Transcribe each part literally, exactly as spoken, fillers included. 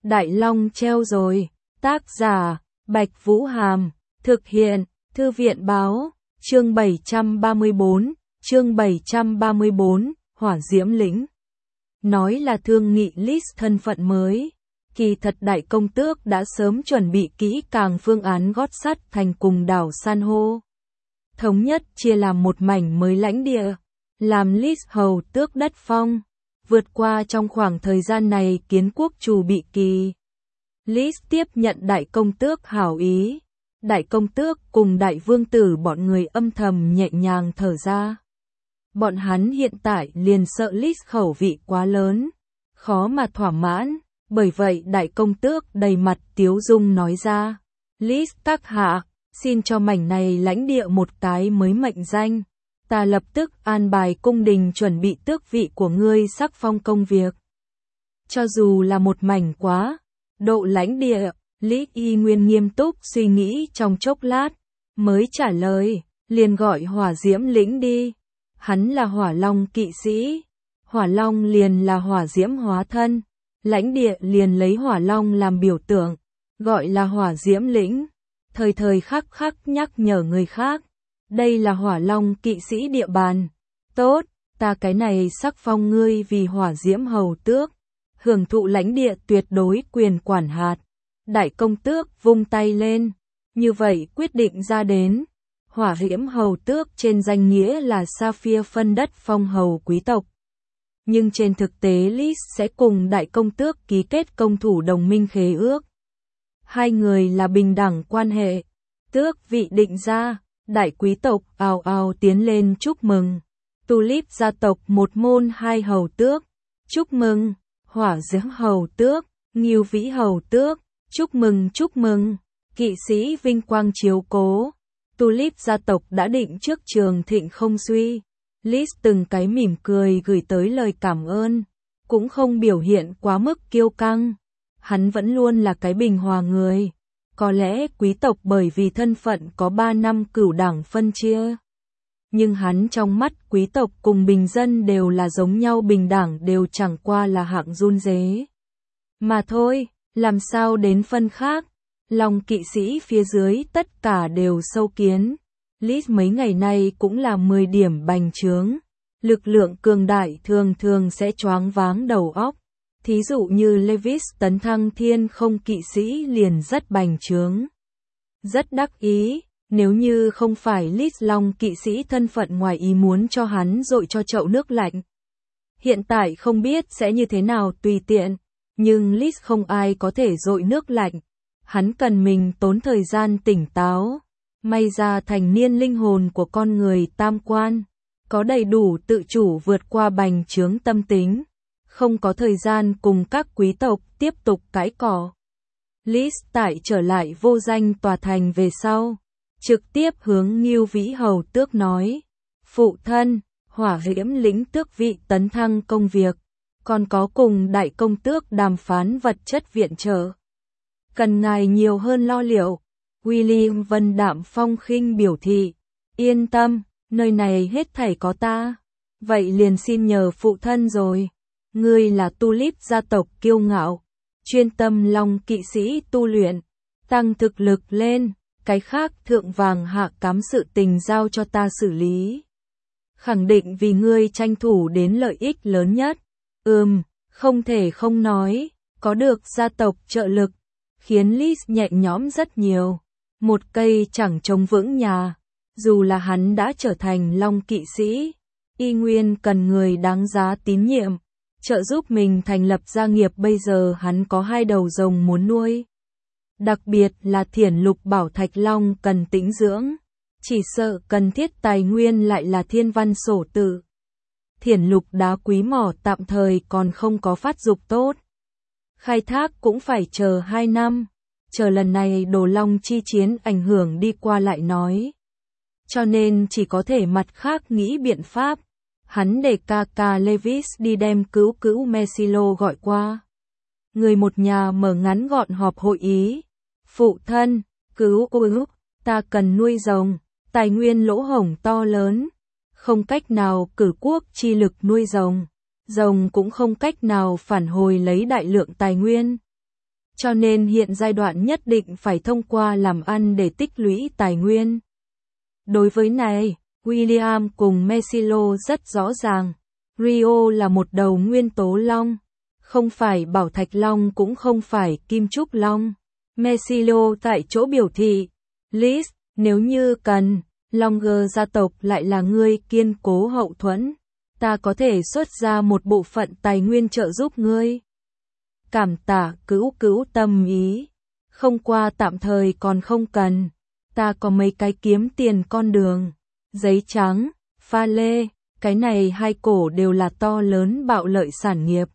Đại Long treo rồi. Tác giả, Bạch Vũ Hàm. Thực hiện, Thư viện Báo. Chương bảy trăm ba mươi bốn. Chương bảy trăm ba mươi bốn. Hỏa Diễm Lĩnh. Nói là thương nghị list thân phận mới. Kỳ thật Đại Công Tước đã sớm chuẩn bị kỹ càng phương án gót sắt thành cùng đảo san hô. Thống nhất chia làm một mảnh mới lãnh địa, làm list hầu tước đất phong. Vượt qua trong khoảng thời gian này kiến quốc chủ bị kỳ. List tiếp nhận Đại Công Tước hảo ý. Đại Công Tước cùng Đại Vương Tử bọn người âm thầm nhẹ nhàng thở ra. Bọn hắn hiện tại liền sợ list khẩu vị quá lớn, khó mà thỏa mãn. Bởi vậy Đại Công Tước đầy mặt tiếu dung nói ra. List các hạ, xin cho mảnh này lãnh địa một cái mới mệnh danh. Ta lập tức an bài cung đình chuẩn bị tước vị của ngươi sắc phong công việc. Cho dù là một mảnh quá độ lãnh địa, Lý Y Nguyên nghiêm túc suy nghĩ trong chốc lát, mới trả lời, liền gọi Hỏa Diễm Lĩnh đi. Hắn là Hỏa Long kỵ sĩ, Hỏa Long liền là hỏa diễm hóa thân, lãnh địa liền lấy Hỏa Long làm biểu tượng, gọi là Hỏa Diễm Lĩnh. Thời thời khắc khắc nhắc nhở người khác, đây là Hỏa Long kỵ sĩ địa bàn. Tốt, ta cái này sắc phong ngươi vì Hỏa Diễm hầu tước, hưởng thụ lãnh địa tuyệt đối quyền quản hạt. Đại Công Tước vung tay lên, như vậy quyết định ra đến. Hỏa Diễm hầu tước trên danh nghĩa là Sapphire phân đất phong hầu quý tộc. Nhưng trên thực tế List sẽ cùng Đại Công Tước ký kết công thủ đồng minh khế ước. Hai người là bình đẳng quan hệ. Tước vị định ra, đại quý tộc ào ào tiến lên chúc mừng. Tulip gia tộc một môn hai hầu tước, chúc mừng. Hỏa Diễm hầu tước, Ngưu Vĩ hầu tước, chúc mừng chúc mừng. Kỵ sĩ vinh quang chiếu cố. Tulip gia tộc đã định trước trường thịnh không suy. List từng cái mỉm cười gửi tới lời cảm ơn, cũng không biểu hiện quá mức kiêu căng. Hắn vẫn luôn là cái bình hòa người. Có lẽ quý tộc bởi vì thân phận có ba năm cửu đảng phân chia. Nhưng hắn trong mắt quý tộc cùng bình dân đều là giống nhau, bình đẳng đều chẳng qua là hạng run rế. Mà thôi, làm sao đến phân khác. Lòng kỵ sĩ phía dưới tất cả đều sâu kiến. List mấy ngày nay cũng là mười điểm bành trướng. Lực lượng cường đại thường thường sẽ choáng váng đầu óc. Thí dụ như Levis tấn thăng thiên không kỵ sĩ liền rất bành trướng. Rất đắc ý, nếu như không phải List Long kỵ sĩ thân phận ngoài ý muốn cho hắn dội cho chậu nước lạnh. Hiện tại không biết sẽ như thế nào tùy tiện, nhưng List không ai có thể dội nước lạnh. Hắn cần mình tốn thời gian tỉnh táo. May ra thành niên linh hồn của con người tam quan, có đầy đủ tự chủ vượt qua bành trướng tâm tính. Không có thời gian cùng các quý tộc tiếp tục cãi cỏ. List tại trở lại vô danh tòa thành về sau, trực tiếp hướng Ngưu Vĩ hầu tước nói. Phụ thân, Hỏa Diễm Lĩnh tước vị tấn thăng công việc, còn có cùng Đại Công Tước đàm phán vật chất viện trợ. Cần ngài nhiều hơn lo liệu. William Vân đạm phong khinh biểu thị. Yên tâm, nơi này hết thảy có ta. Vậy liền xin nhờ phụ thân rồi. Ngươi là Tulip gia tộc kiêu ngạo, chuyên tâm Long kỵ sĩ tu luyện, tăng thực lực lên, cái khác thượng vàng hạ cám sự tình giao cho ta xử lý. Khẳng định vì ngươi tranh thủ đến lợi ích lớn nhất. Ừm, không thể không nói, có được gia tộc trợ lực, khiến List nhẹ nhõm rất nhiều. Một cây chẳng chống vững nhà, dù là hắn đã trở thành Long kỵ sĩ, y nguyên cần người đáng giá tín nhiệm. Trợ giúp mình thành lập gia nghiệp, bây giờ hắn có hai đầu rồng muốn nuôi. Đặc biệt là Thiển Lục Bảo Thạch Long cần tĩnh dưỡng, chỉ sợ cần thiết tài nguyên lại là thiên văn sổ tự. Thiển Lục đá quý mỏ tạm thời còn không có phát dục tốt. Khai thác cũng phải chờ hai năm, chờ lần này Đồ Long chi chiến ảnh hưởng đi qua lại nói. Cho nên chỉ có thể mặt khác nghĩ biện pháp. Hắn để ca ca Levis đi đem cứu cứu Mesilo gọi qua. Người một nhà mở ngắn gọn họp hội ý. Phụ thân, cứu ưu, ta cần nuôi rồng, tài nguyên lỗ hổng to lớn. Không cách nào cử quốc chi lực nuôi rồng. Rồng cũng không cách nào phản hồi lấy đại lượng tài nguyên. Cho nên hiện giai đoạn nhất định phải thông qua làm ăn để tích lũy tài nguyên. Đối với này, William cùng Messilo rất rõ ràng. Rio là một đầu nguyên tố long. Không phải bảo thạch long cũng không phải kim trúc long. Messilo tại chỗ biểu thị. Liz, nếu như cần, Longer gia tộc lại là ngươi kiên cố hậu thuẫn. Ta có thể xuất ra một bộ phận tài nguyên trợ giúp ngươi. Cảm tạ cữu cữu tâm ý. Không qua tạm thời còn không cần. Ta có mấy cái kiếm tiền con đường. Giấy trắng, pha lê, cái này hai cổ đều là to lớn bạo lợi sản nghiệp.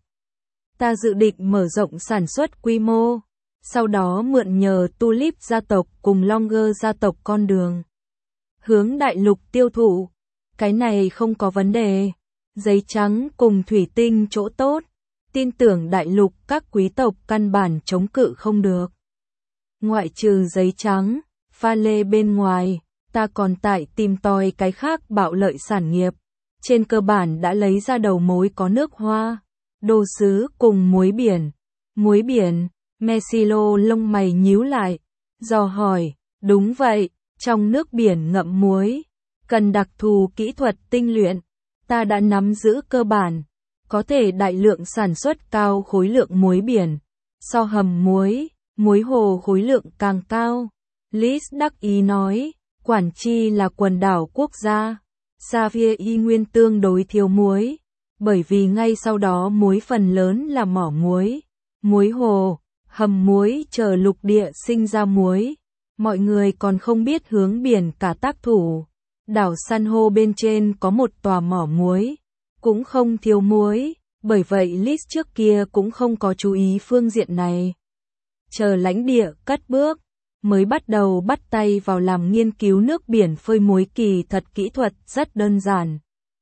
Ta dự định mở rộng sản xuất quy mô. Sau đó mượn nhờ Tulip gia tộc cùng Longer gia tộc con đường. Hướng đại lục tiêu thụ. Cái này không có vấn đề. Giấy trắng cùng thủy tinh chỗ tốt. Tin tưởng đại lục các quý tộc căn bản chống cự không được. Ngoại trừ giấy trắng, pha lê bên ngoài, ta còn tại tìm tòi cái khác bạo lợi sản nghiệp. Trên cơ bản đã lấy ra đầu mối có nước hoa, đồ sứ cùng muối biển. Muối biển, Messilo lông mày nhíu lại, dò hỏi, đúng vậy, trong nước biển ngậm muối, cần đặc thù kỹ thuật tinh luyện, ta đã nắm giữ cơ bản, có thể đại lượng sản xuất cao khối lượng muối biển, so hầm muối, muối hồ khối lượng càng cao. Liz đắc ý nói, Quản Chi là quần đảo quốc gia, Xavier y nguyên tương đối thiếu muối, bởi vì ngay sau đó muối phần lớn là mỏ muối, muối hồ, hầm muối chờ lục địa sinh ra muối. Mọi người còn không biết hướng biển cả tác thủ. Đảo San hô bên trên có một tòa mỏ muối, cũng không thiếu muối, bởi vậy Liz trước kia cũng không có chú ý phương diện này. Chờ lãnh địa cất bước, mới bắt đầu bắt tay vào làm nghiên cứu nước biển phơi muối kỳ thật kỹ thuật rất đơn giản.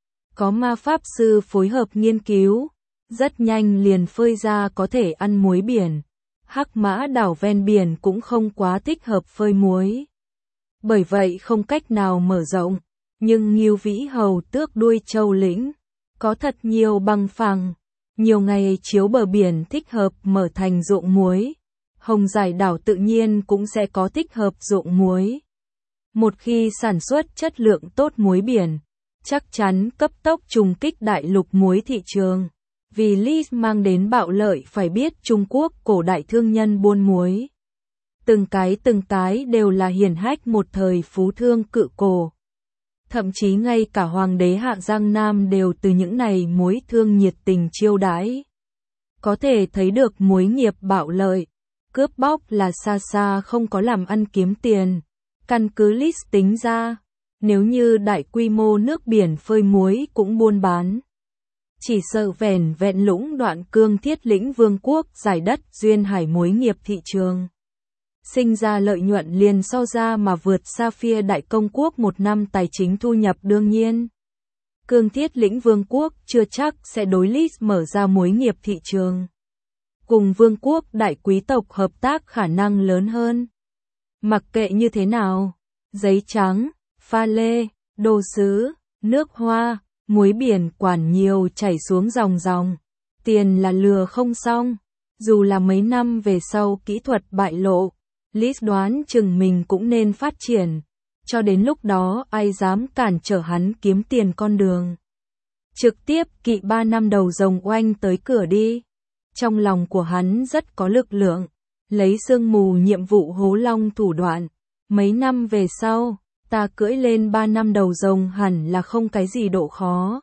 Có ma pháp sư phối hợp nghiên cứu, rất nhanh liền phơi ra có thể ăn muối biển. Hắc Mã đảo ven biển cũng không quá thích hợp phơi muối. Bởi vậy không cách nào mở rộng, nhưng Ngưu Vĩ Hầu tước đuôi châu lĩnh, có thật nhiều bằng phẳng, nhiều ngày chiếu bờ biển thích hợp mở thành ruộng muối. Hồng Giải đảo tự nhiên cũng sẽ có thích hợp ruộng muối. Một khi sản xuất chất lượng tốt muối biển, chắc chắn cấp tốc trùng kích đại lục muối thị trường. Vì Liz mang đến bạo lợi phải biết Trung Quốc cổ đại thương nhân buôn muối. Từng cái từng cái đều là hiển hách một thời phú thương cự cổ. Thậm chí ngay cả hoàng đế Hạ Giang Nam đều từ những này muối thương nhiệt tình chiêu đãi. Có thể thấy được muối nghiệp bạo lợi, cướp bóc là xa xa không có làm ăn kiếm tiền. Căn cứ Liz tính ra, nếu như đại quy mô nước biển phơi muối cũng buôn bán. Chỉ sợ vẻn vẹn lũng đoạn cương thiết lĩnh vương quốc giải đất duyên hải muối nghiệp thị trường. Sinh ra lợi nhuận liền so ra mà vượt Sapphire đại công quốc một năm tài chính thu nhập đương nhiên. Cương thiết lĩnh vương quốc chưa chắc sẽ đối Liz mở ra muối nghiệp thị trường. Cùng vương quốc đại quý tộc hợp tác khả năng lớn hơn. Mặc kệ như thế nào, giấy trắng, pha lê, đồ sứ, nước hoa, muối biển quản nhiều chảy xuống dòng dòng, tiền là lừa không xong, dù là mấy năm về sau kỹ thuật bại lộ, Liz đoán chừng mình cũng nên phát triển, cho đến lúc đó ai dám cản trở hắn kiếm tiền con đường. Trực tiếp kỵ ba năm đầu rồng oanh tới cửa đi, trong lòng của hắn rất có lực lượng, lấy sương mù nhiệm vụ hố long thủ đoạn, mấy năm về sau. Ta cưỡi lên ba năm đầu rồng hẳn là không cái gì độ khó.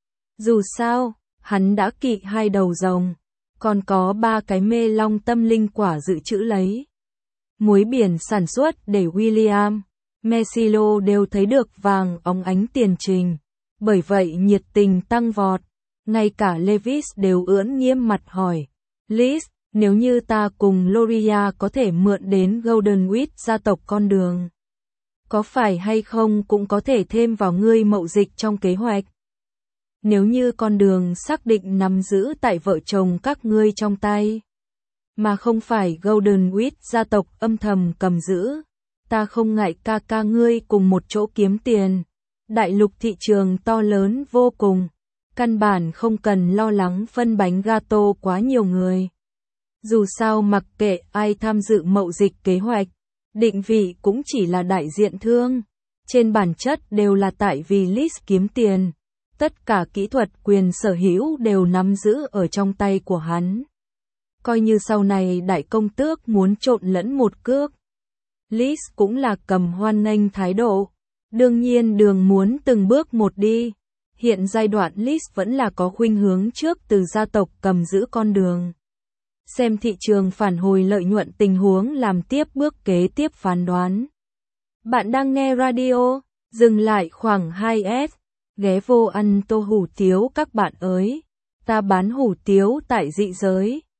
Dù sao, hắn đã kỵ hai đầu rồng, còn có ba cái mê long tâm linh quả dự trữ lấy. Muối biển sản xuất để William, Messilo đều thấy được vàng óng ánh tiền trình, bởi vậy nhiệt tình tăng vọt. Ngay cả Lewis đều ưỡn nghiêm mặt hỏi, Liz, nếu như ta cùng Loria có thể mượn đến Golden Wheat gia tộc con đường, có phải hay không cũng có thể thêm vào ngươi mậu dịch trong kế hoạch. Nếu như con đường xác định nắm giữ tại vợ chồng các ngươi trong tay, mà không phải Golden Wheat gia tộc âm thầm cầm giữ, ta không ngại ca ca ngươi cùng một chỗ kiếm tiền. Đại lục thị trường to lớn vô cùng, căn bản không cần lo lắng phân bánh gato quá nhiều người. Dù sao mặc kệ ai tham dự mậu dịch kế hoạch, định vị cũng chỉ là đại diện thương. Trên bản chất đều là tại vì Liz kiếm tiền. Tất cả kỹ thuật quyền sở hữu đều nắm giữ ở trong tay của hắn. Coi như sau này đại công tước muốn trộn lẫn một cước, Liz cũng là cầm hoan nghênh thái độ. Đương nhiên đường muốn từng bước một đi. Hiện giai đoạn Liz vẫn là có khuynh hướng trước từ gia tộc cầm giữ con đường. Xem thị trường phản hồi lợi nhuận tình huống làm tiếp bước kế tiếp phán đoán. Bạn đang nghe radio, dừng lại khoảng hai S, ghé vô ăn tô hủ tiếu các bạn ơi. Ta bán hủ tiếu tại dị giới.